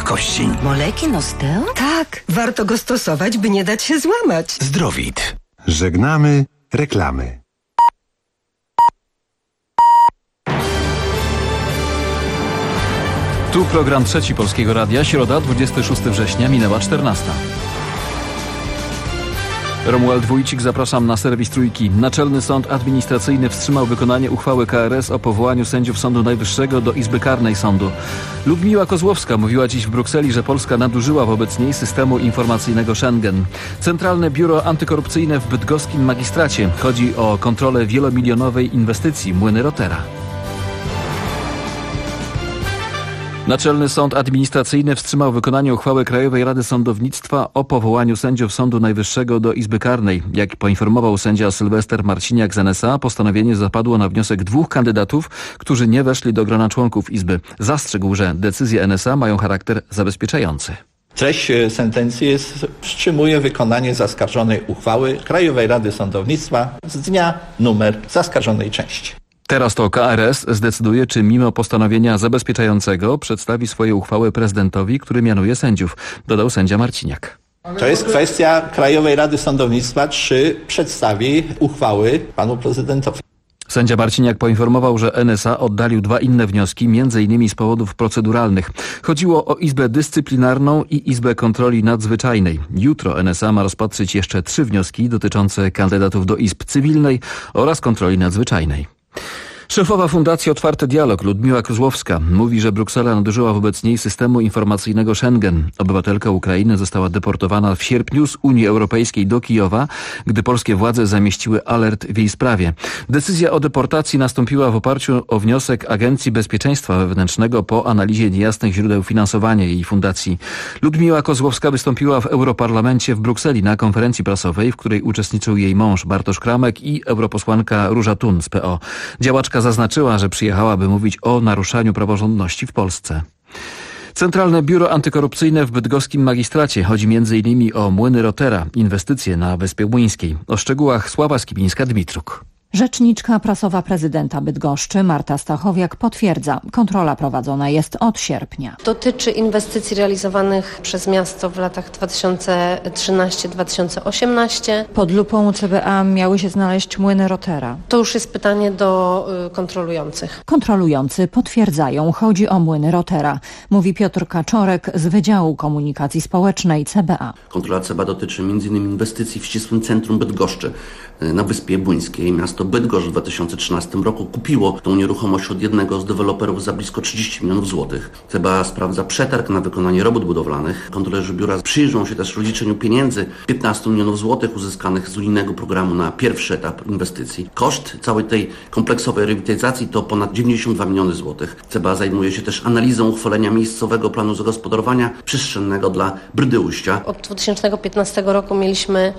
kości. Moleki Nosteo? Tak, warto go stosować, by nie dać się złamać. Zdrowit. Żegnamy reklamy. Tu program Trzeci Polskiego Radia, środa, 26 września, minęła 14. Romuald Wójcik, zapraszam na serwis Trójki. Naczelny Sąd Administracyjny wstrzymał wykonanie uchwały KRS o powołaniu sędziów Sądu Najwyższego do Izby Karnej Sądu. Ludmiła Kozłowska mówiła dziś w Brukseli, że Polska nadużyła wobec niej systemu informacyjnego Schengen. Centralne Biuro Antykorupcyjne w bydgoskim magistracie. Chodzi o kontrolę wielomilionowej inwestycji Młyny Rotera. Naczelny Sąd Administracyjny wstrzymał wykonanie uchwały Krajowej Rady Sądownictwa o powołaniu sędziów Sądu Najwyższego do Izby Karnej. Jak poinformował sędzia Sylwester Marciniak z NSA, postanowienie zapadło na wniosek 2 kandydatów, którzy nie weszli do grona członków Izby. Zastrzegł, że decyzje NSA mają charakter zabezpieczający. Treść sentencji wstrzymuje wykonanie zaskarżonej uchwały Krajowej Rady Sądownictwa z dnia numer zaskarżonej części. Teraz to KRS zdecyduje, czy mimo postanowienia zabezpieczającego przedstawi swoje uchwały prezydentowi, który mianuje sędziów, dodał sędzia Marciniak. To jest kwestia Krajowej Rady Sądownictwa, czy przedstawi uchwały panu prezydentowi. Sędzia Marciniak poinformował, że NSA oddalił 2 inne wnioski, m.in. z powodów proceduralnych. Chodziło o Izbę Dyscyplinarną i Izbę Kontroli Nadzwyczajnej. Jutro NSA ma rozpatrzyć jeszcze 3 wnioski dotyczące kandydatów do Izb Cywilnej oraz Kontroli Nadzwyczajnej. Szefowa Fundacji Otwarty Dialog Ludmiła Kozłowska mówi, że Bruksela nadużyła wobec niej systemu informacyjnego Schengen. Obywatelka Ukrainy została deportowana w sierpniu z Unii Europejskiej do Kijowa, gdy polskie władze zamieściły alert w jej sprawie. Decyzja o deportacji nastąpiła w oparciu o wniosek Agencji Bezpieczeństwa Wewnętrznego po analizie niejasnych źródeł finansowania jej fundacji. Ludmiła Kozłowska wystąpiła w Europarlamencie w Brukseli na konferencji prasowej, w której uczestniczył jej mąż Bartosz Kramek i europosłanka Róża Thun z PO. Działaczka zaznaczyła, że przyjechała, by mówić o naruszaniu praworządności w Polsce. Centralne Biuro Antykorupcyjne w bydgoskim magistracie. Chodzi m.in. o Młyny Rotera, inwestycje na Wyspie Młyńskiej. O szczegółach Sława Skibińska-Dmitruk. Rzeczniczka prasowa prezydenta Bydgoszczy Marta Stachowiak potwierdza, kontrola prowadzona jest od sierpnia. Dotyczy inwestycji realizowanych przez miasto w latach 2013-2018. Pod lupą CBA miały się znaleźć Młyny Rotera. To już jest pytanie do kontrolujących. Kontrolujący potwierdzają, chodzi o Młyny Rotera, mówi Piotr Kaczorek z Wydziału Komunikacji Społecznej CBA. Kontrola CBA dotyczy m.in. inwestycji w ścisłym centrum Bydgoszczy na Wyspie Młyńskiej. Miasto Bydgoszcz w 2013 roku kupiło tą nieruchomość od jednego z deweloperów za blisko 30 milionów złotych. CBA sprawdza przetarg na wykonanie robót budowlanych. Kontrolerzy biura przyjrzą się też rozliczeniu pieniędzy 15 milionów złotych uzyskanych z unijnego programu na pierwszy etap inwestycji. Koszt całej tej kompleksowej rewitalizacji to ponad 92 miliony złotych. CBA zajmuje się też analizą uchwalenia miejscowego planu zagospodarowania przestrzennego dla Brdy-Ujścia. Od 2015 roku mieliśmy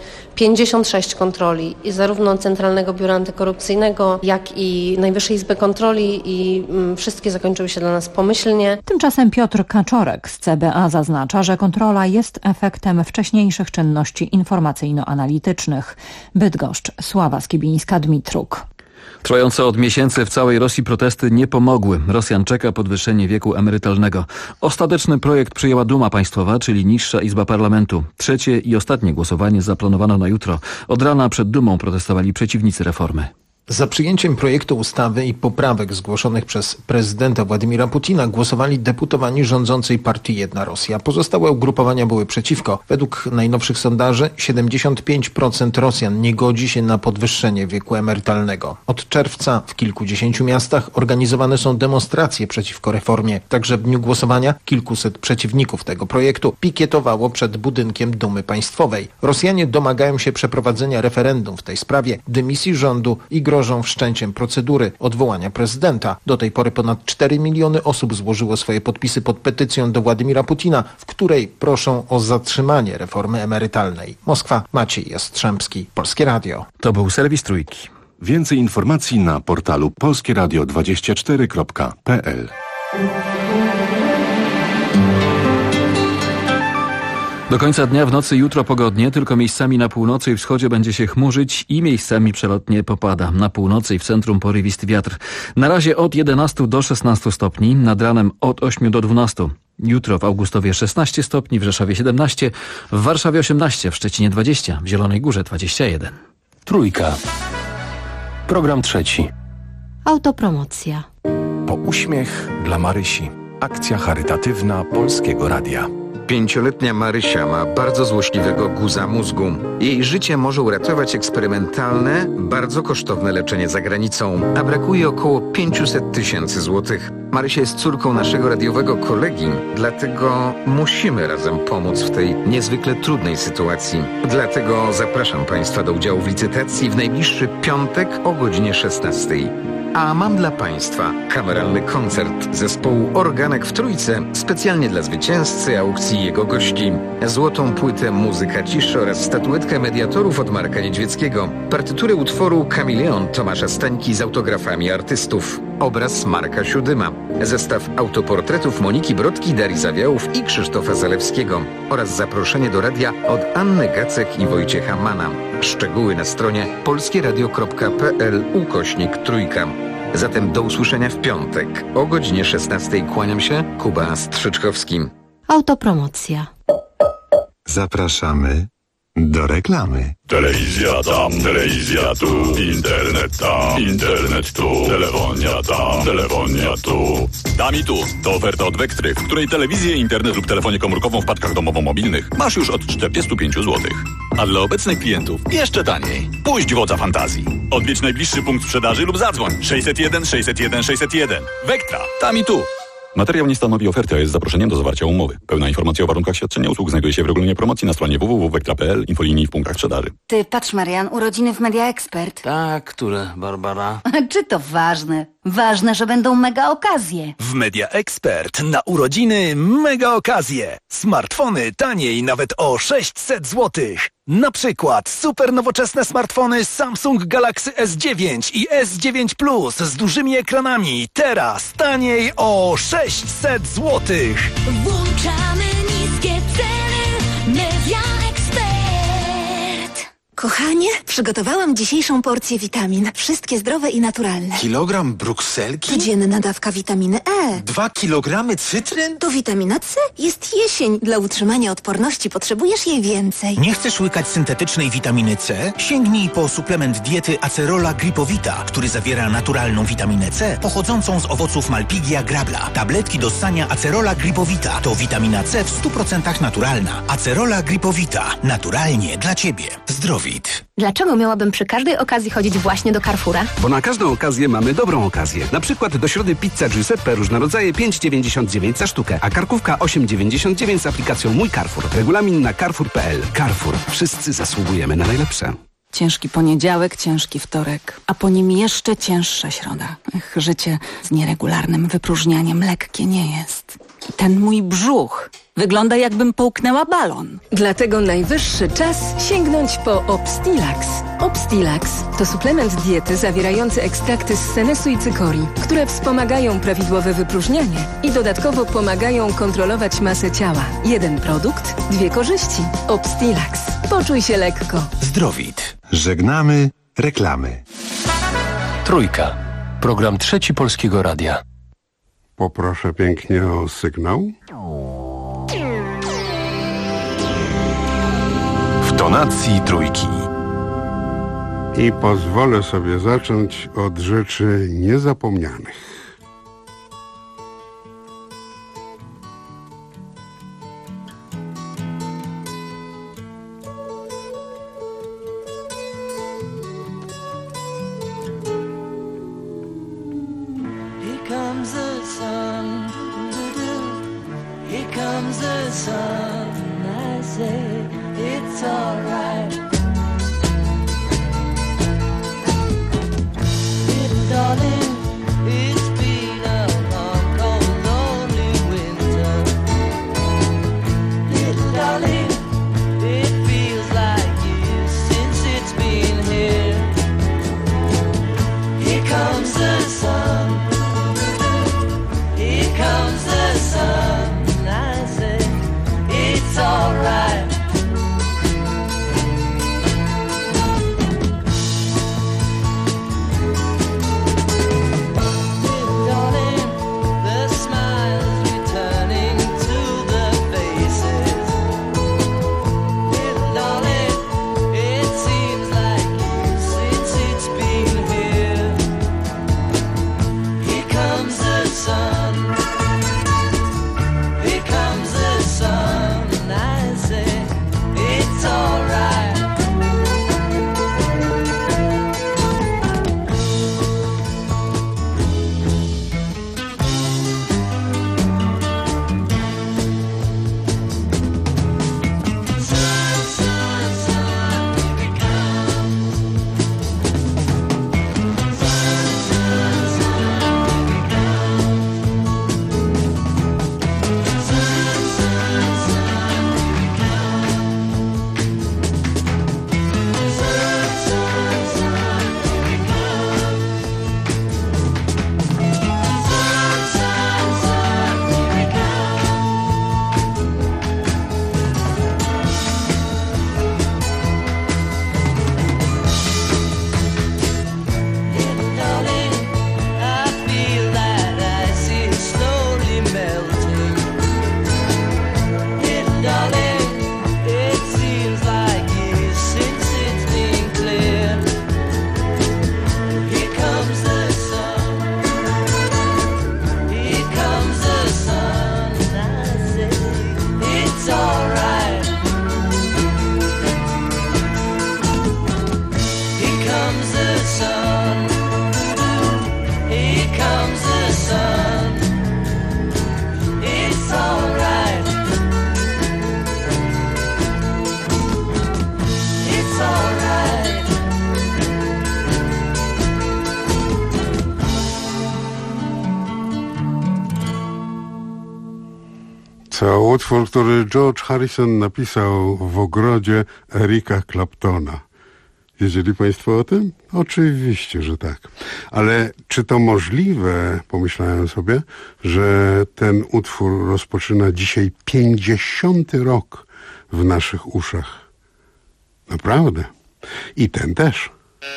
56 kontroli i zarówno Centralnego Biura Antykorupcyjnego, jak i Najwyższej Izby Kontroli i wszystkie zakończyły się dla nas pomyślnie. Tymczasem Piotr Kaczorek z CBA zaznacza, że kontrola jest efektem wcześniejszych czynności informacyjno-analitycznych. Bydgoszcz, Sława Skibińska-Dmitruk. Trwające od miesięcy w całej Rosji protesty nie pomogły. Rosjan czeka podwyższenie wieku emerytalnego. Ostateczny projekt przyjęła Duma Państwowa, czyli niższa Izba Parlamentu. Trzecie i ostatnie głosowanie zaplanowano na jutro. Od rana przed Dumą protestowali przeciwnicy reformy. Za przyjęciem projektu ustawy i poprawek zgłoszonych przez prezydenta Władimira Putina głosowali deputowani rządzącej partii Jedna Rosja. Pozostałe ugrupowania były przeciwko. Według najnowszych sondaży 75% Rosjan nie godzi się na podwyższenie wieku emerytalnego. Od czerwca w kilkudziesięciu miastach organizowane są demonstracje przeciwko reformie. Także w dniu głosowania kilkuset przeciwników tego projektu pikietowało przed budynkiem Dumy Państwowej. Rosjanie domagają się przeprowadzenia referendum w tej sprawie, dymisji rządu i grożą wszczęciem procedury odwołania prezydenta. Do tej pory ponad 4 miliony osób złożyło swoje podpisy pod petycją do Władimira Putina, w której proszą o zatrzymanie reformy emerytalnej. Moskwa, Maciej Jastrzębski, Polskie Radio. To był serwis Trójki. Więcej informacji na portalu polskieradio24.pl. Do końca dnia w nocy jutro pogodnie, tylko miejscami na północy i wschodzie będzie się chmurzyć i miejscami przelotnie popada. Na północy i w centrum porywisty wiatr. Na razie od 11 do 16 stopni, nad ranem od 8 do 12. Jutro w Augustowie 16 stopni, w Rzeszowie 17, w Warszawie 18, w Szczecinie 20, w Zielonej Górze 21. Trójka. Program trzeci. Autopromocja. Po uśmiech dla Marysi. Akcja charytatywna Polskiego Radia. 5-letnia Marysia ma bardzo złośliwego guza mózgu. Jej życie może uratować eksperymentalne, bardzo kosztowne leczenie za granicą, a brakuje około 500 000 złotych. Marysia jest córką naszego radiowego kolegi, dlatego musimy razem pomóc w tej niezwykle trudnej sytuacji. Dlatego zapraszam Państwa do udziału w licytacji w najbliższy piątek o godzinie 16. A mam dla Państwa kameralny koncert zespołu Organek w Trójce specjalnie dla zwycięzcy aukcji i jego gości. Złotą płytę Muzyka ciszy oraz statuetkę mediatorów od Marka Niedźwieckiego. Partyturę utworu Kameleon Tomasza Stańki z autografami artystów. Obraz Marka Siódyma. Zestaw autoportretów Moniki Brodki, Darii Zawiałów i Krzysztofa Zalewskiego. Oraz zaproszenie do radia od Anny Gacek i Wojciecha Mana. Szczegóły na stronie polskieradio.pl/trójka. Zatem do usłyszenia w piątek o godzinie 16. Kłaniam się, Kuba Strzyczkowski. Autopromocja. Zapraszamy do reklamy. Telewizja tam, telewizja tu, internet tu, telefonia tam, telefonia tu. Tam i tu, to oferta od Vectry, w której telewizję, internet lub telefonię komórkową w paczkach domowo-mobilnych masz już od 45 zł. A dla obecnych klientów jeszcze taniej. Puść wodza fantazji. Odwiedź najbliższy punkt sprzedaży lub zadzwoń 601 601 601. Vectra, tam i tu. Materiał nie stanowi oferty, a jest zaproszeniem do zawarcia umowy. Pełna informacja o warunkach świadczenia usług znajduje się w regulaminie promocji na stronie www.vectra.pl, infolinii w punktach sprzedaży. Ty, patrz Marian, urodziny w Media Expert. Tak, które, Barbara? Czy to ważne? Ważne, że będą mega okazje. W Media Expert na urodziny mega okazje. Smartfony taniej nawet o 600 zł. Na przykład super nowoczesne smartfony Samsung Galaxy S9 i S9 Plus z dużymi ekranami. Teraz taniej o 600 zł. Włączamy niskie ceny. Media Expert. Kochanie, przygotowałam dzisiejszą porcję witamin. Wszystkie zdrowe i naturalne. Kilogram brukselki? Codzienna dawka witaminy E. 2 kilogramy cytryn? To witamina C. Jest jesień. Dla utrzymania odporności potrzebujesz jej więcej. Nie chcesz łykać syntetycznej witaminy C? Sięgnij po suplement diety Acerola Gripowita, który zawiera naturalną witaminę C pochodzącą z owoców Malpighia grabla. Tabletki do ssania Acerola Gripowita to witamina C w 100% naturalna. Acerola Gripowita. Naturalnie dla Ciebie. Zdrowit. Dlaczego miałabym przy każdej okazji chodzić właśnie do Carrefoura? Bo na każdą okazję mamy dobrą okazję. Na przykład do środy pizza Giuseppe różne rodzaje 5,99 za sztukę, a karkówka 8,99 z aplikacją Mój Carrefour. Regulamin na carrefour.pl. Carrefour. Wszyscy zasługujemy na najlepsze. Ciężki poniedziałek, ciężki wtorek, a po nim jeszcze cięższa środa. Życie z nieregularnym wypróżnianiem lekkie nie jest. Ten mój brzuch wygląda, jakbym połknęła balon. Dlatego najwyższy czas sięgnąć po Obstilax. Obstilax to suplement diety zawierający ekstrakty z senesu i cykorii, które wspomagają prawidłowe wypróżnianie i dodatkowo pomagają kontrolować masę ciała. Jeden produkt, dwie korzyści. Obstilax. Poczuj się lekko. Zdrowit. Żegnamy reklamy. Trójka. Program trzeci Polskiego Radia. Poproszę pięknie o sygnał. W tonacji trójki. I pozwolę sobie zacząć od rzeczy niezapomnianych. It's alright. Little darling, it's been a long, cold, lonely winter. Little darling, it feels like years since it's been here. Here comes the sun. Here comes the sun. I say it's alright. To utwór, który George Harrison napisał w ogrodzie Erika Claptona. Wiedzieli Państwo o tym? Oczywiście, że tak. Ale czy to możliwe, pomyślałem sobie, że ten utwór rozpoczyna dzisiaj 50. rok w naszych uszach? Naprawdę. I ten też.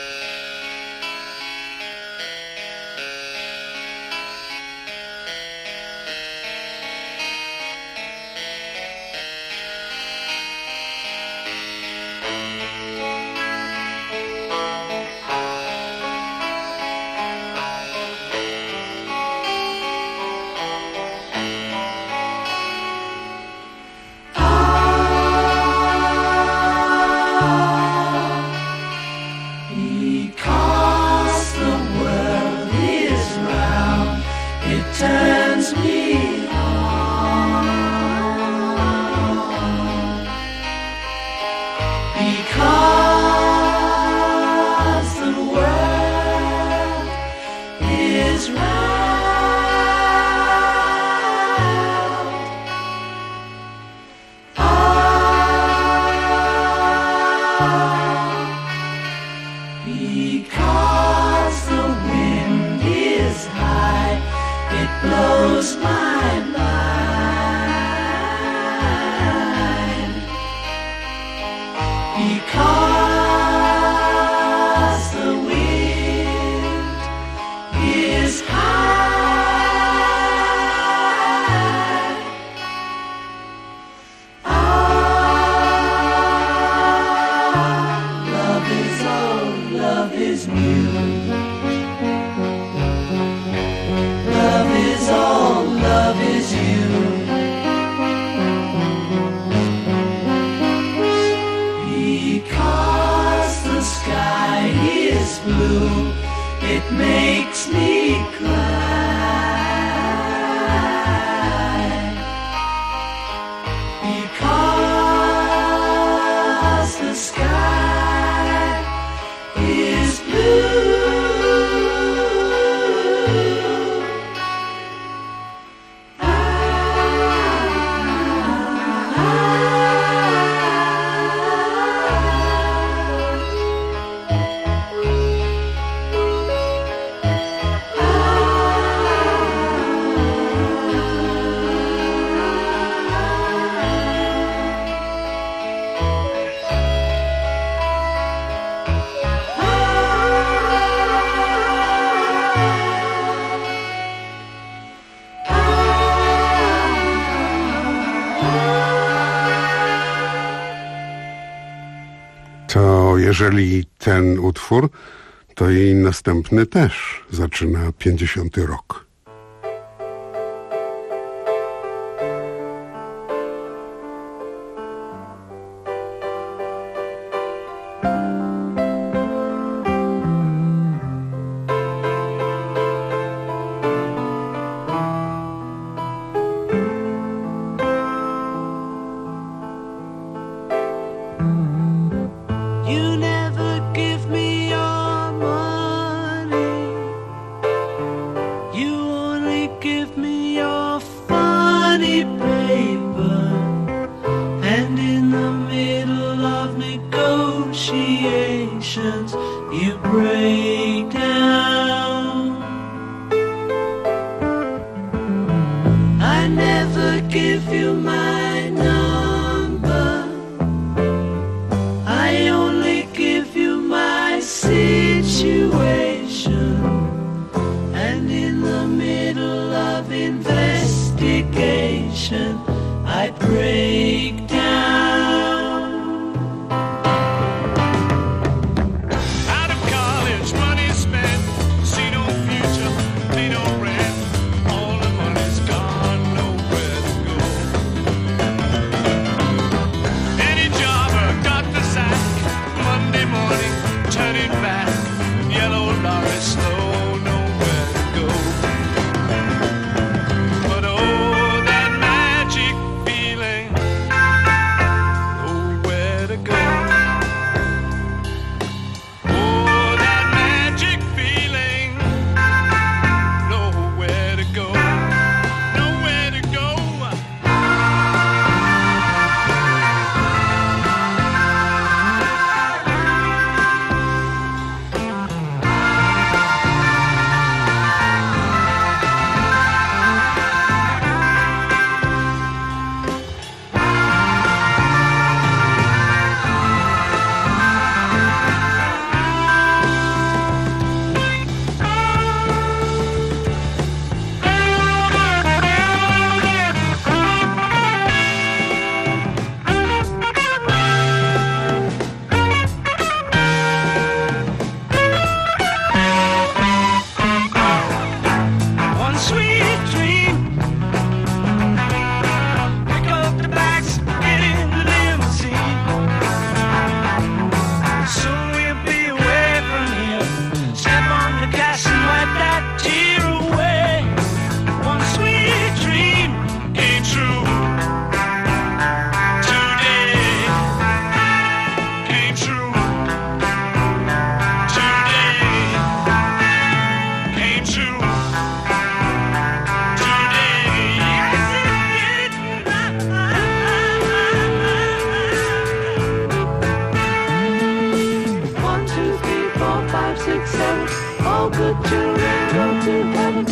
Jeżeli ten utwór, to i następny też zaczyna 50. rok. But oh, that magic feeling How could children go to heaven?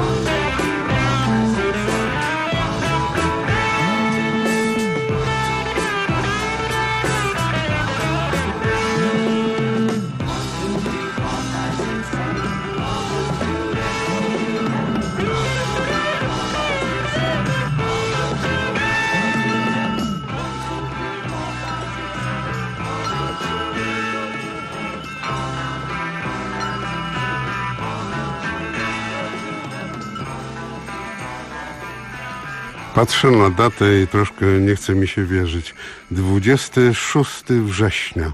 Patrzę na datę i troszkę nie chce mi się wierzyć. 26 września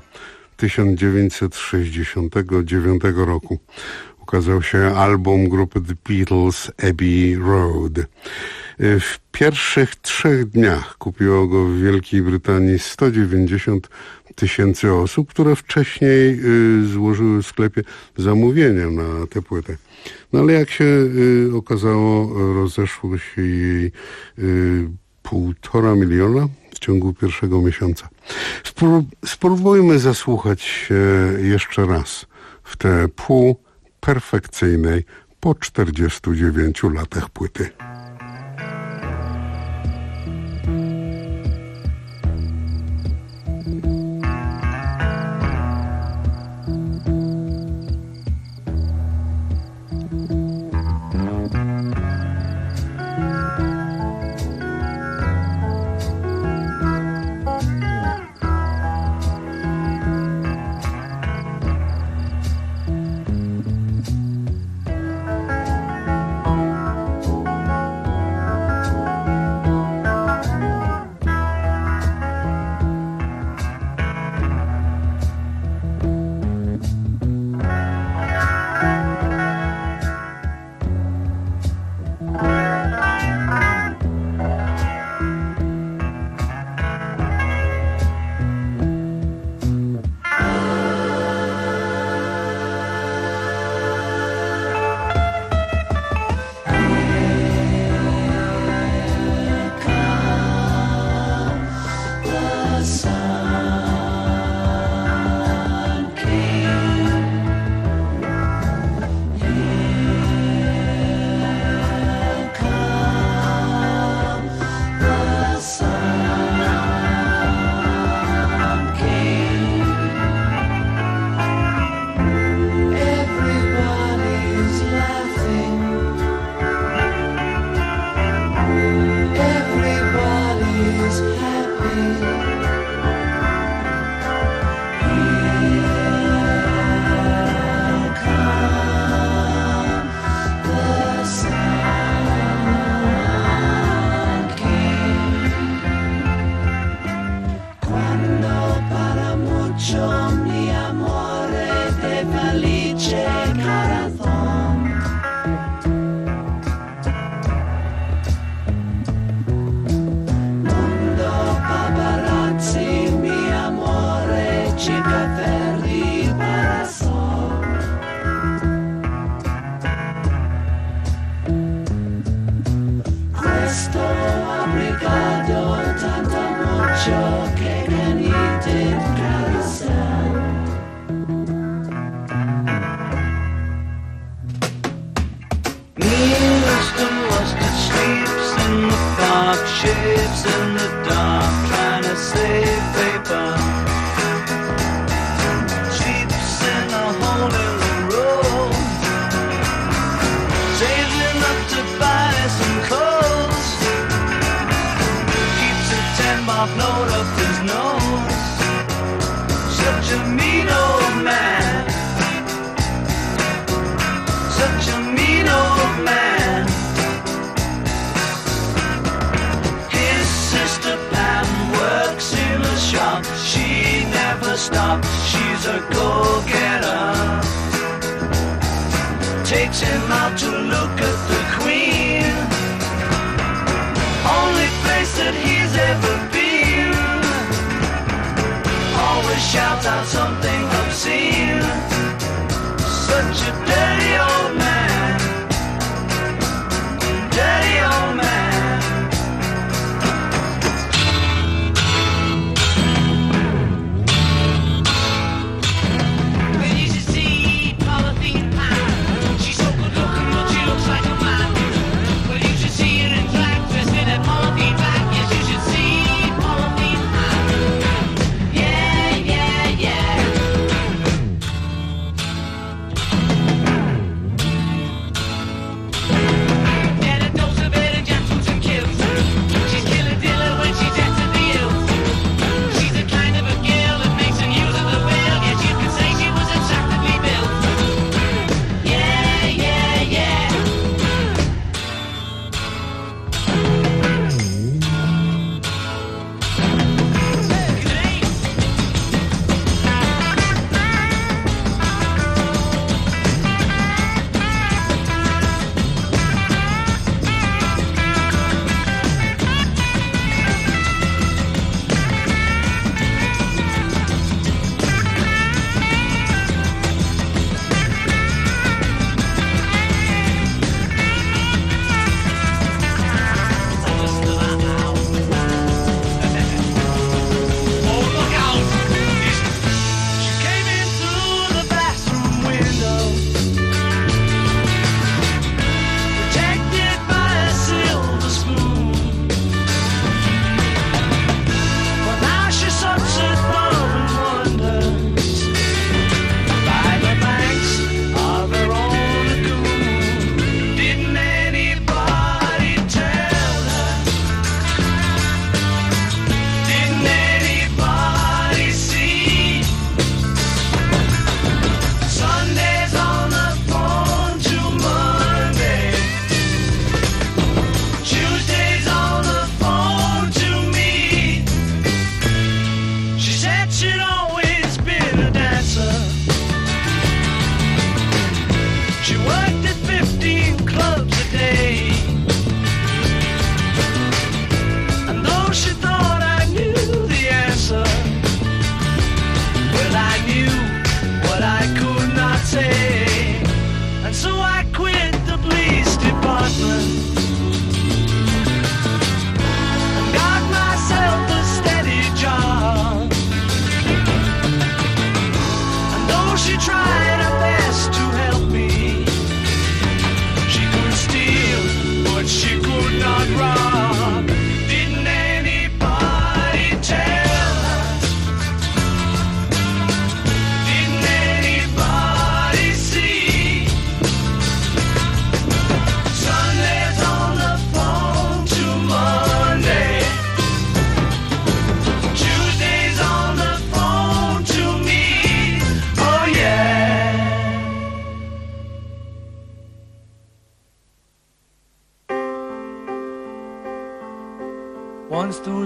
1969 roku ukazał się album grupy The Beatles Abbey Road. W pierwszych 3 dniach kupiło go w Wielkiej Brytanii 190 000 osób, które wcześniej złożyły w sklepie zamówienia na tę płytę. No ale jak się okazało, rozeszło się jej 1,5 miliona w ciągu pierwszego miesiąca. Spróbujmy zasłuchać się jeszcze raz w tę półperfekcyjnej po 49 latach płyty. Takes him out to look at the Queen, only place that he's ever been. Always shouts out something obscene. Such a dirty old man, dirty old man. We used to see polythene pies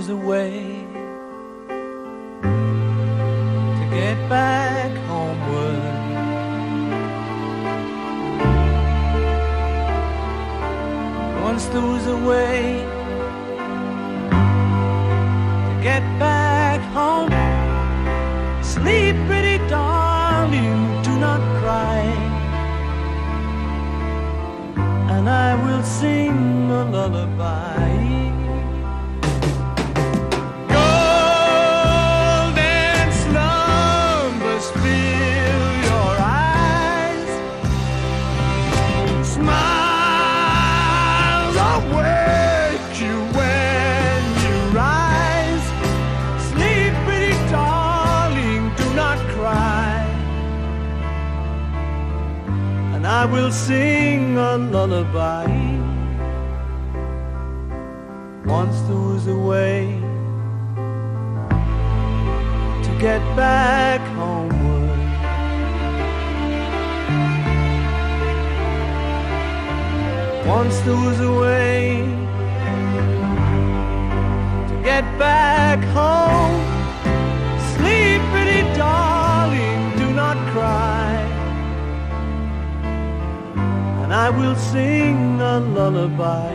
there's a way to get back homeward. Once there was a way to get back home. Sleep, pretty darling, do not cry, and I will sing a lullaby. Golden slumbers fill your eyes, smiles awake you when you rise. Sleep, pretty darling, do not cry, and I will sing a lullaby. Once there was a way to get back homeward. Once there was a way to get back home. Sleep, pretty darling, do not cry, and I will sing a lullaby.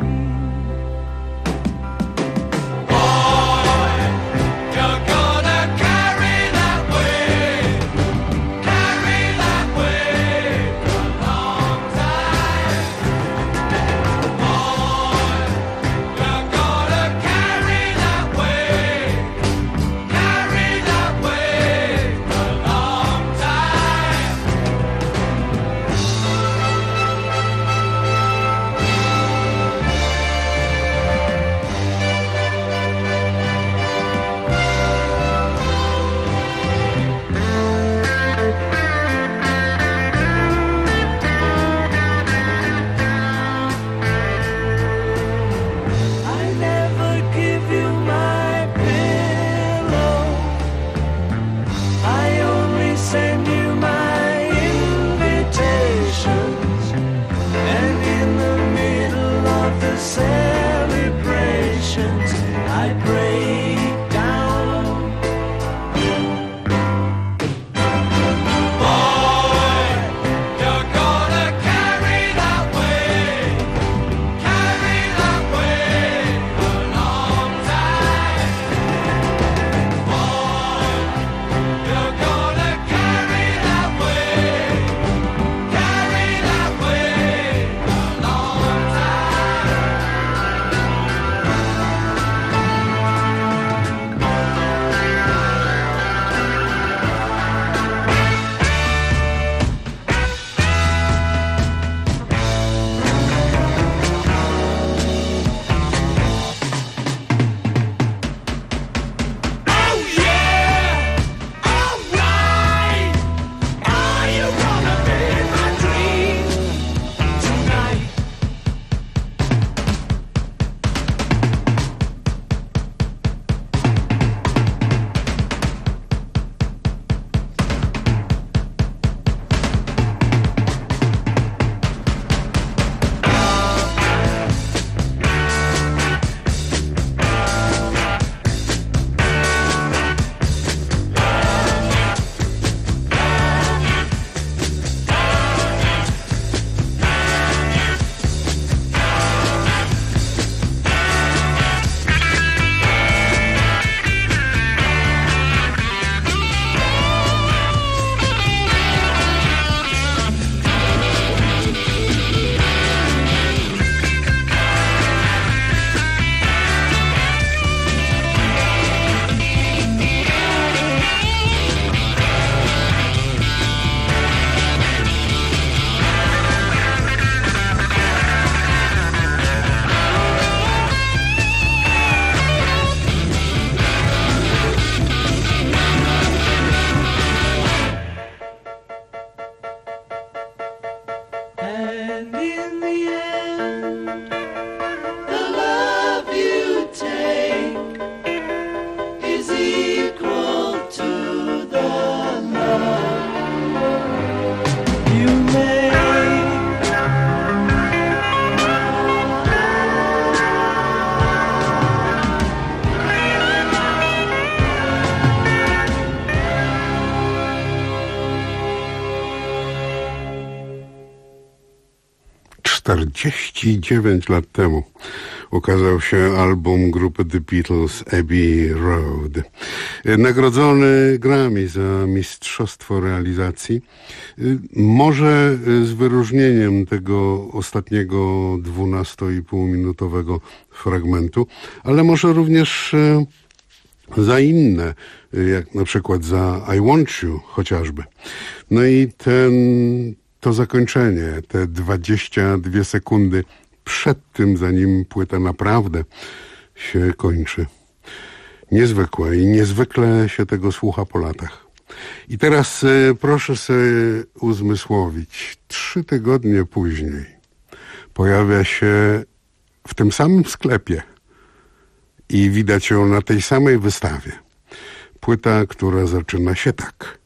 49 lat temu ukazał się album grupy The Beatles Abbey Road. Nagrodzony Grammy za mistrzostwo realizacji. Może z wyróżnieniem tego ostatniego 12,5-minutowego fragmentu, ale może również za inne, jak na przykład za I Want You chociażby. No i to zakończenie, te 22 sekundy przed tym, zanim płyta naprawdę się kończy. Niezwykłe i niezwykle się tego słucha po latach. I teraz proszę sobie uzmysłowić, 3 tygodnie później pojawia się w tym samym sklepie i widać ją na tej samej wystawie. Płyta, która zaczyna się tak.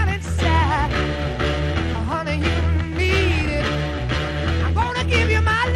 Give you my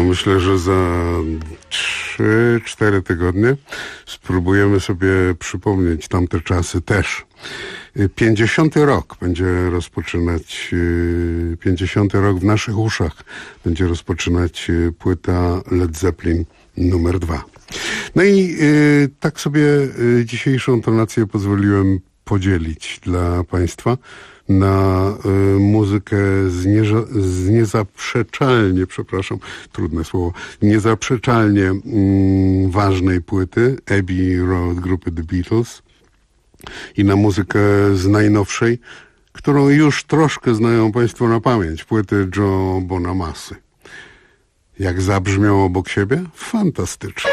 myślę, że za 3-4 tygodnie spróbujemy sobie przypomnieć tamte czasy też. 50. rok będzie rozpoczynać, 50. rok w naszych uszach będzie rozpoczynać płyta Led Zeppelin numer 2. No i tak sobie dzisiejszą tonację pozwoliłem podzielić dla Państwa na muzykę z niezaprzeczalnie, trudne słowo, niezaprzeczalnie ważnej płyty Abbey Road grupy The Beatles i na muzykę z najnowszej, którą już troszkę znają Państwo na pamięć, płyty Joe Bonamassy. Jak zabrzmią obok siebie? Fantastycznie.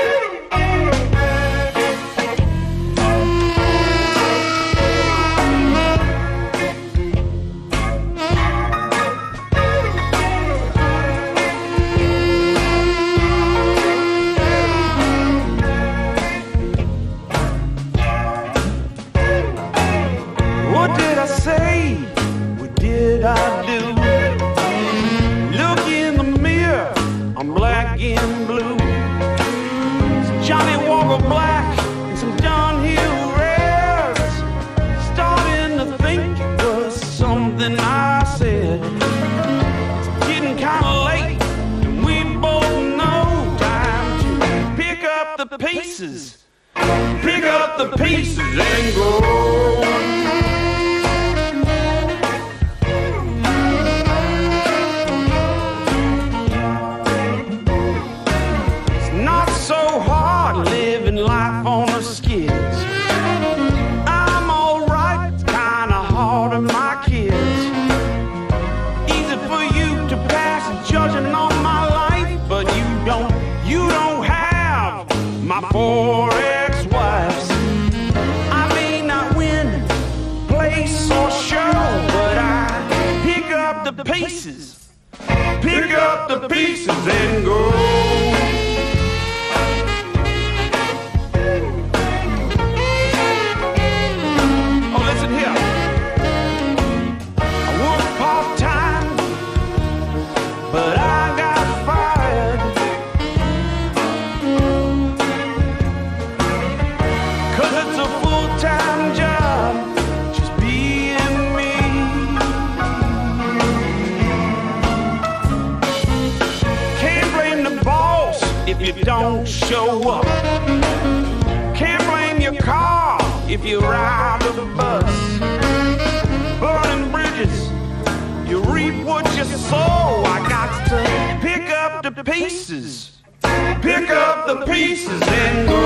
Pick up the pieces and go. It's not so hard living life on the skids. I'm alright, it's kinda hard on my kids. Easy for you to pass judging on my life, but you don't have my 4 ex-wives. I may not win place or show, but I pick up the pieces and go. Oh, listen here. I work part-time, but I got fired. 'Cause it's a full-time job, just being me. Can't blame the boss if you don't show up. Can't blame your car if you ride the bus. Burning bridges, you reap what you sow. I got to pick up the pieces and go.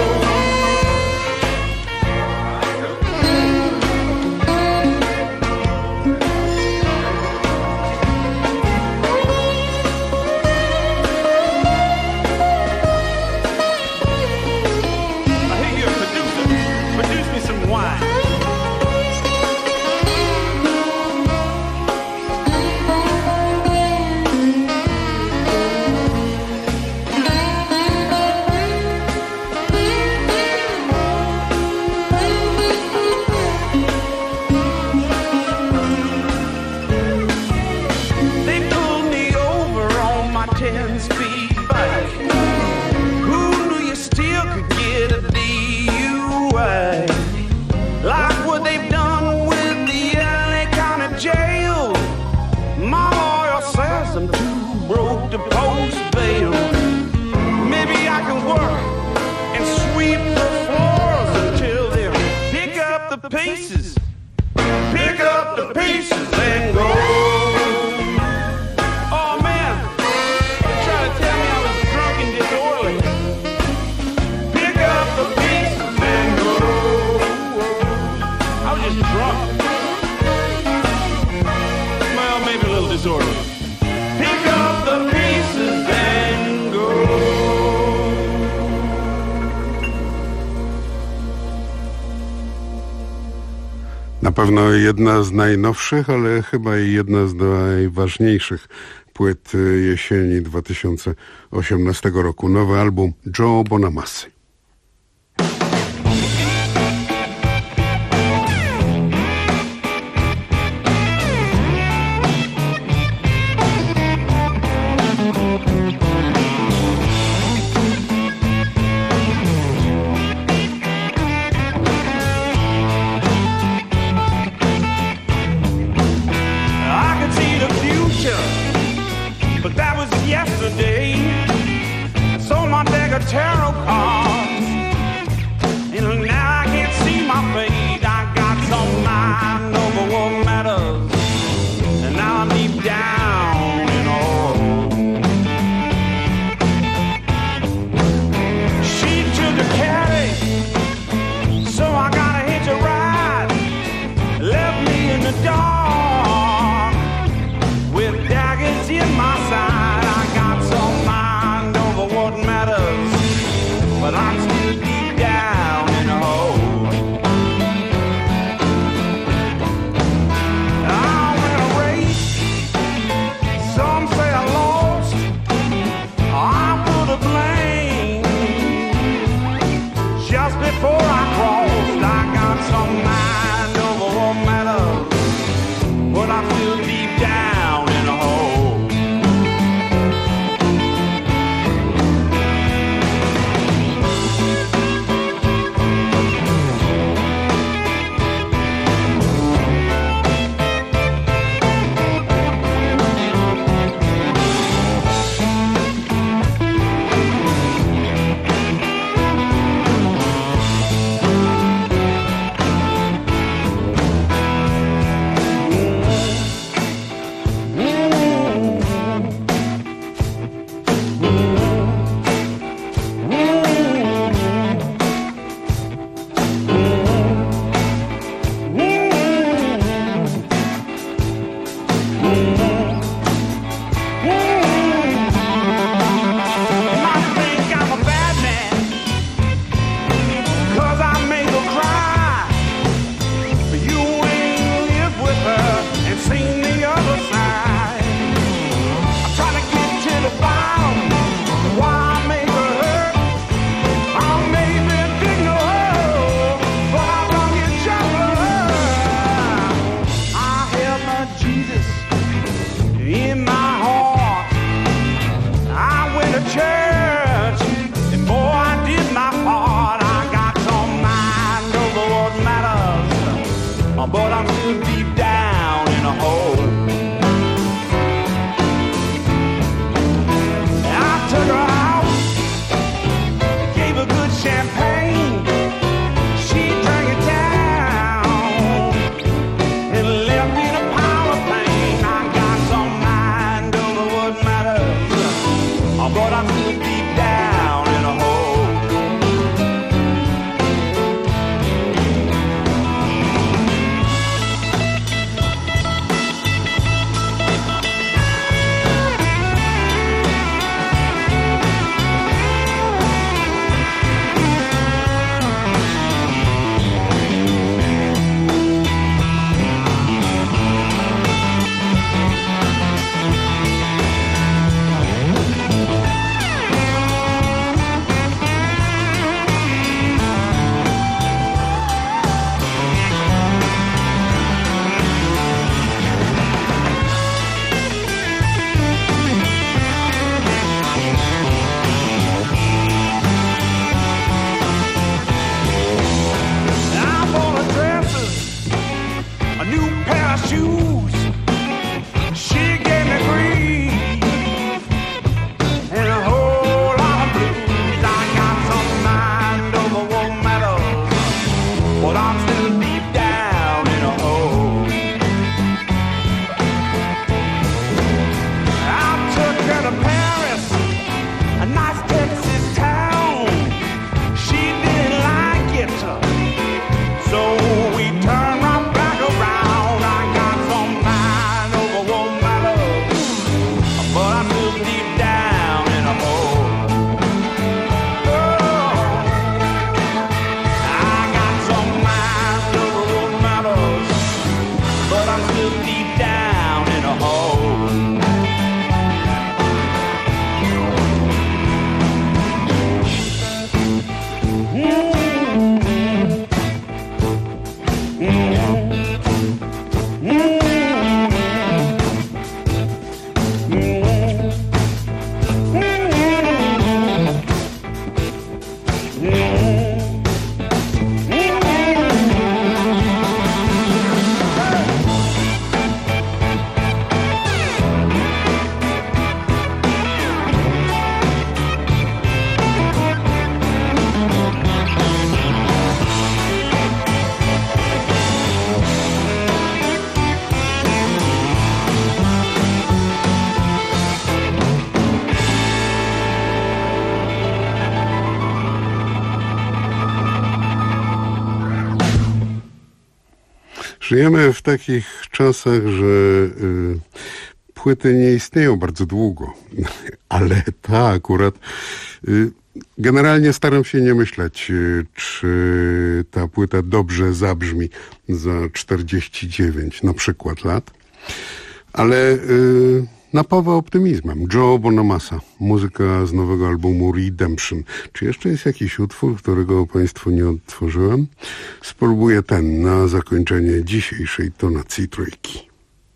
Pick up the pieces and go. Oh man, try to tell me I was drunk and disorderly. Pick up the pieces and go. I was just drunk. Well, maybe a little disorderly. Pick up the pieces and go. Na pewno jedna z najnowszych, ale chyba i jedna z najważniejszych płyt jesieni 2018 roku. Nowy album Joe Bonamassy. before I crossed. I got some mind over what matters, but I'm still deep down in a hole. But I'm still deep down in a hole. I took her out, gave her good champagne. She drank it down and left me in a pile of pain. I got some mind over what matters, but I'm still deep down in a hole. Żyjemy w takich czasach, że płyty nie istnieją bardzo długo, ale ta akurat... Generalnie staram się nie myśleć, czy ta płyta dobrze zabrzmi za 49 na przykład lat, ale napawa optymizmem. Joe Bonamassa, muzyka z nowego albumu Redemption. Czy jeszcze jest jakiś utwór, którego Państwu nie odtworzyłem? Spróbuję ten na zakończenie dzisiejszej tonacji trójki.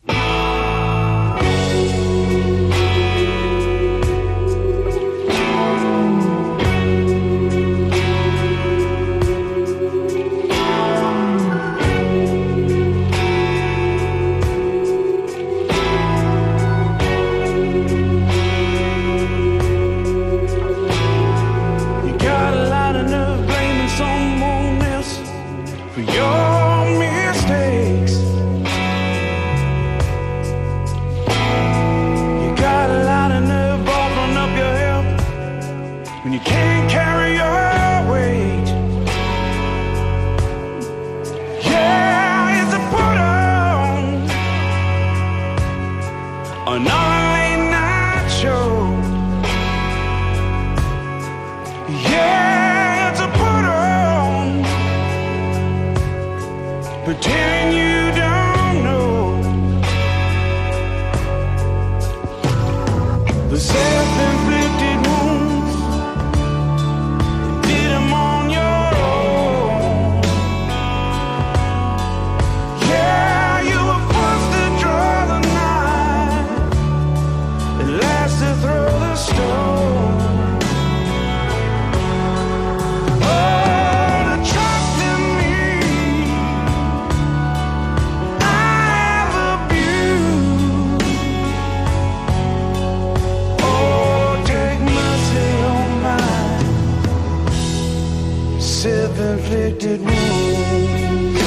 Self-inflicted wounds.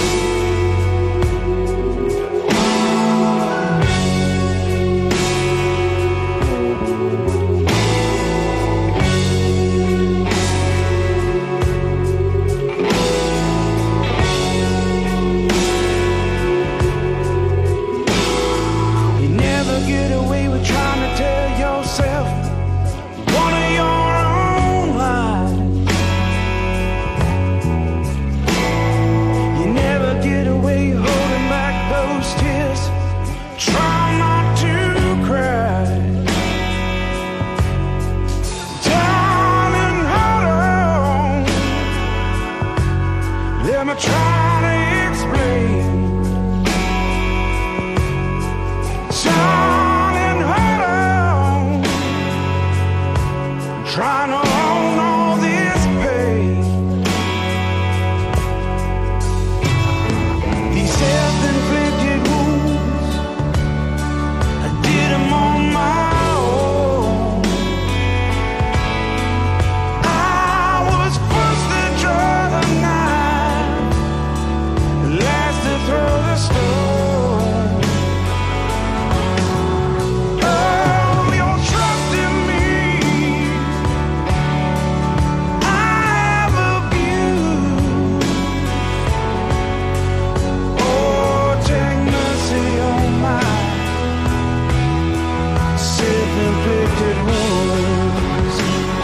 You never get away with trying to tell yourself one of your own lies. You never get away holding back those tears. Try not to cry. Darling, hold on. Let me try to explain. Darling, hold on. I'm trying to own all this pain. These self-inflicted wounds, I did them on my own. I was forced to draw the knife, last to throw the stone. Oh, your trust in me, I have abused. Oh, take mercy on my self-inflicted wounds.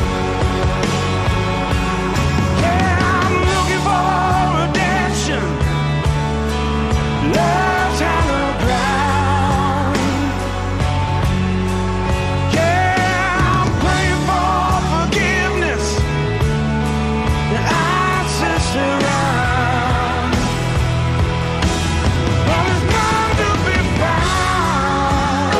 Yeah, I'm looking for redemption. Love's hollow ground. Yeah, I'm praying for forgiveness that I searched around. But there's none to be found.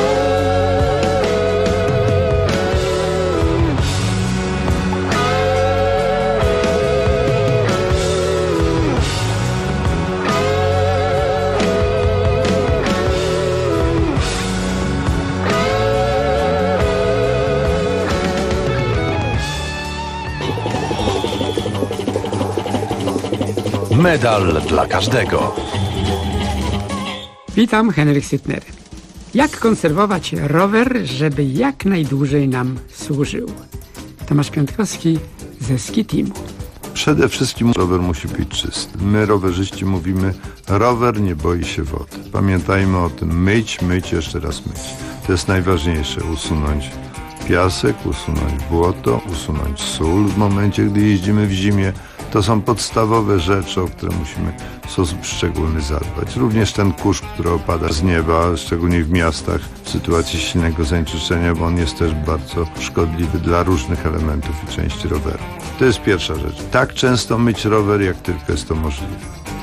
Medal dla każdego. Witam, Henryk Sytner. Jak konserwować rower, żeby jak najdłużej nam służył? Tomasz Piątkowski ze Ski Teamu. Przede wszystkim rower musi być czysty. My, rowerzyści, mówimy, rower nie boi się wody. Pamiętajmy o tym, myć, jeszcze raz myć. To jest najważniejsze, usunąć piasek, usunąć błoto, usunąć sól w momencie, gdy jeździmy w zimie. To są podstawowe rzeczy, o które musimy w sposób szczególny zadbać. Również ten kurz, który opada z nieba, szczególnie w miastach, w sytuacji silnego zanieczyszczenia, bo on jest też bardzo szkodliwy dla różnych elementów i części roweru. To jest pierwsza rzecz. Tak często myć rower, jak tylko jest to możliwe.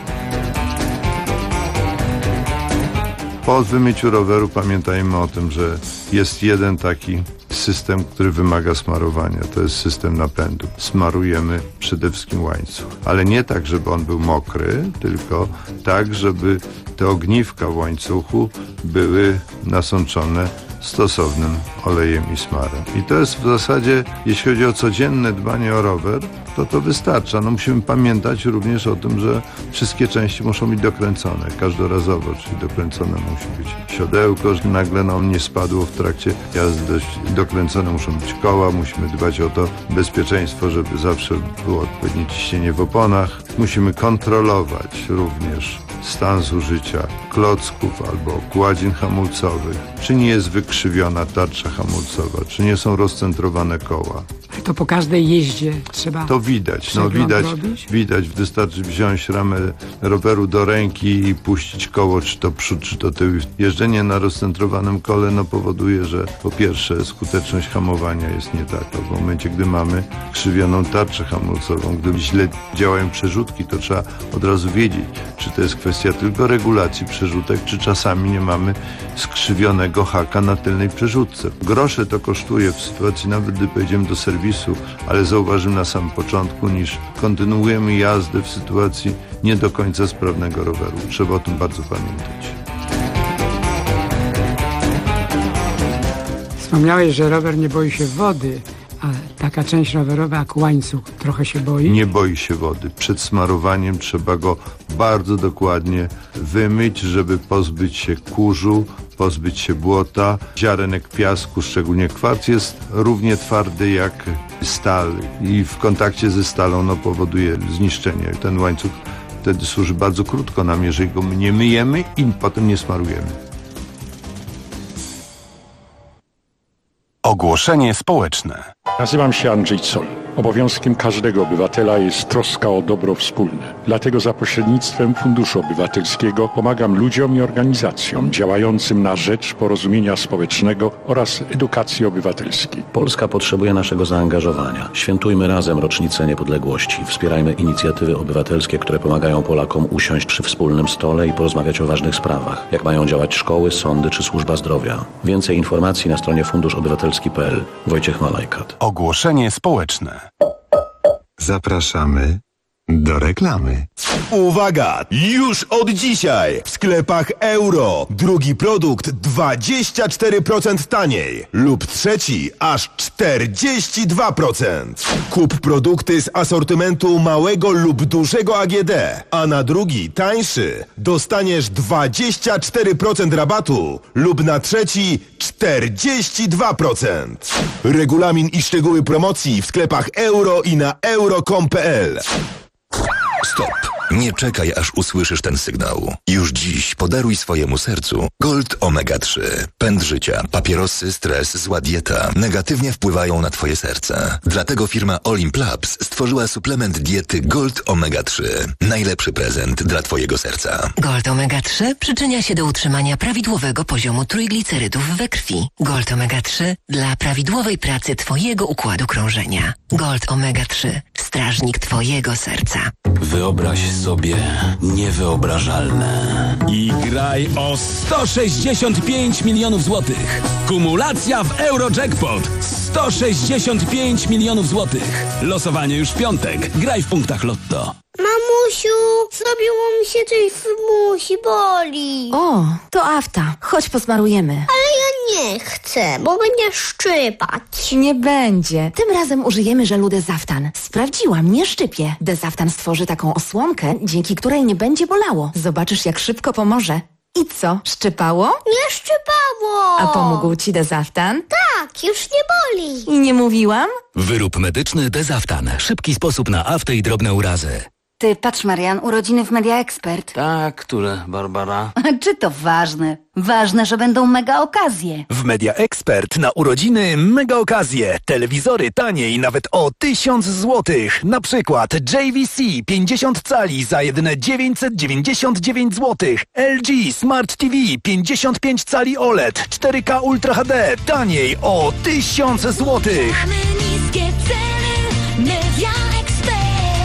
Po wymyciu roweru pamiętajmy o tym, że jest jeden taki system, który wymaga smarowania. To jest system napędu. Smarujemy przede wszystkim łańcuch. Ale nie tak, żeby on był mokry, tylko tak, żeby te ogniwka w łańcuchu były nasączone stosownym olejem i smarem. I to jest w zasadzie, jeśli chodzi o codzienne dbanie o rower, to wystarcza. No musimy pamiętać również o tym, że wszystkie części muszą być dokręcone każdorazowo, czyli dokręcone musi być siodełko, że nagle nam nie spadło w trakcie jazdy, dokręcone muszą być koła, musimy dbać o to bezpieczeństwo, żeby zawsze było odpowiednie ciśnienie w oponach. Musimy kontrolować również stan zużycia klocków albo okładzin hamulcowych, czy nie jest wykrzywiona tarcza hamulcowa, czy nie są rozcentrowane koła. To po każdej jeździe trzeba to widać, widać, wystarczy wziąć ramę roweru do ręki i puścić koło, czy to przód, czy to tył. Jeżdżenie na rozcentrowanym kole powoduje, że po pierwsze skuteczność hamowania jest nie taka. W momencie, gdy mamy krzywioną tarczę hamulcową, gdy źle działają przerzutki, to trzeba od razu wiedzieć, czy to jest kwestia tylko regulacji przerzutek, czy czasami nie mamy skrzywionego haka na tylnej przerzutce. Grosze to kosztuje w sytuacji, nawet gdy pojedziemy do serwisu, ale zauważymy na samym początku, niż kontynuujemy jazdę w sytuacji nie do końca sprawnego roweru. Trzeba o tym bardzo pamiętać. Wspomniałeś, że rower nie boi się wody, a taka część rowerowa jak łańcuch trochę się boi? Nie boi się wody. Przed smarowaniem trzeba go bardzo dokładnie wymyć, żeby pozbyć się kurzu, pozbyć się błota, ziarenek piasku, szczególnie kwarc jest równie twardy jak stal i w kontakcie ze stalą powoduje zniszczenie. Ten łańcuch wtedy służy bardzo krótko nam, jeżeli go nie myjemy i potem nie smarujemy. Ogłoszenie społeczne. Nazywam się Andrzej Zoll. Obowiązkiem każdego obywatela jest troska o dobro wspólne. Dlatego za pośrednictwem Funduszu Obywatelskiego pomagam ludziom i organizacjom działającym na rzecz porozumienia społecznego oraz edukacji obywatelskiej. Polska potrzebuje naszego zaangażowania. Świętujmy razem rocznicę niepodległości. Wspierajmy inicjatywy obywatelskie, które pomagają Polakom usiąść przy wspólnym stole i porozmawiać o ważnych sprawach. Jak mają działać szkoły, sądy czy służba zdrowia. Więcej informacji na stronie funduszobywatelski.pl. Wojciech Malajkat. Ogłoszenie społeczne. Zapraszamy do reklamy. Uwaga! Już od dzisiaj w sklepach Euro drugi produkt 24% taniej lub trzeci aż 42%. Kup produkty z asortymentu małego lub dużego AGD, a na drugi, tańszy, dostaniesz 24% rabatu lub na trzeci 42%. Regulamin i szczegóły promocji w sklepach Euro i na euro.com.pl. Stop! Nie czekaj, aż usłyszysz ten sygnał. Już dziś podaruj swojemu sercu Gold Omega 3. Pęd życia, papierosy, stres, zła dieta negatywnie wpływają na twoje serce. Dlatego firma Olymp Labs stworzyła suplement diety Gold Omega 3. Najlepszy prezent dla twojego serca. Gold Omega 3 przyczynia się do utrzymania prawidłowego poziomu trójglicerydów we krwi. Gold Omega 3 dla prawidłowej pracy twojego układu krążenia. Gold Omega 3. Strażnik twojego serca. Wyobraź sobie niewyobrażalne. I graj o 165 milionów złotych. Kumulacja w Eurojackpot. 165 milionów złotych. Losowanie już w piątek. Graj w punktach Lotto. Mamusiu, zrobiło mi się coś w musi, boli. O, to afta. Chodź posmarujemy. Ale ja nie chcę, bo będzie szczypać. Nie będzie. Tym razem użyjemy żelu Dezaftan. Sprawdziłam, nie szczypie. Dezaftan stworzy taką osłonkę, dzięki której nie będzie bolało. Zobaczysz, jak szybko pomoże. I co, szczypało? Nie szczypało. A pomógł ci Dezaftan? Tak, już nie boli. I nie mówiłam? Wyrób medyczny Dezaftan. Szybki sposób na aftę i drobne urazy. Ty, patrz Marian, urodziny w Media Expert. Tak, które, Barbara? Czy to ważne? Ważne, że będą mega okazje. W Media Expert na urodziny mega okazje. Telewizory taniej nawet o 1000 zł. Na przykład JVC 50 cali za jedyne 999 zł. LG Smart TV 55 cali OLED 4K Ultra HD taniej o 1000 zł. Niskie ceny, Media Expert.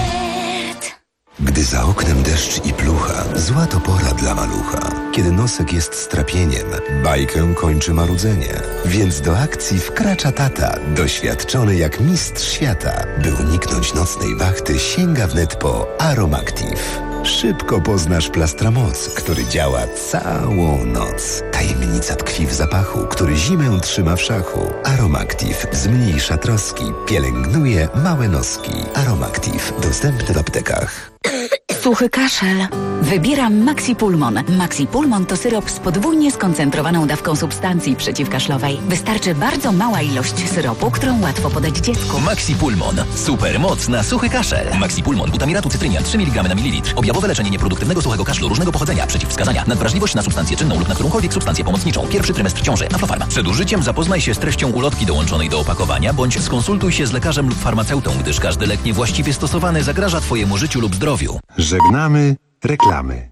Gdy za oknem deszcz i plucha, zła to pora dla malucha. Kiedy nosek jest strapieniem, bajkę kończy marudzenie. Więc do akcji wkracza tata, doświadczony jak mistrz świata. By uniknąć nocnej wachty, sięga wnet po Aromactive. Szybko poznasz Plastramoc, który działa całą noc. Tajemnica tkwi w zapachu, który zimę trzyma w szachu. Aromactive zmniejsza troski, pielęgnuje małe noski. Aromactive dostępny w aptekach. Suchy kaszel. Wybieram Maxi Pulmon. Maxi Pulmon to syrop z podwójnie skoncentrowaną dawką substancji przeciwkaszlowej. Wystarczy bardzo mała ilość syropu, którą łatwo podać dziecku. Maxi Pulmon. Super moc na suchy kaszel. Maxi Pulmon. Butamiratu cytrynia 3 mg na mililitr. Objawowe leczenie nieproduktywnego suchego kaszlu różnego pochodzenia. Przeciwwskazania. Nadwrażliwość na substancję czynną lub na którąkolwiek substancję pomocniczą. Pierwszy trymestr ciąży. Aflofarma. Przed użyciem zapoznaj się z treścią ulotki dołączonej do opakowania, bądź skonsultuj się z lekarzem lub farmaceutą, gdyż każdy lek niewłaściwie stosowany zagraża Twojemu życiu lub zdrowiu. Żegnamy reklamy.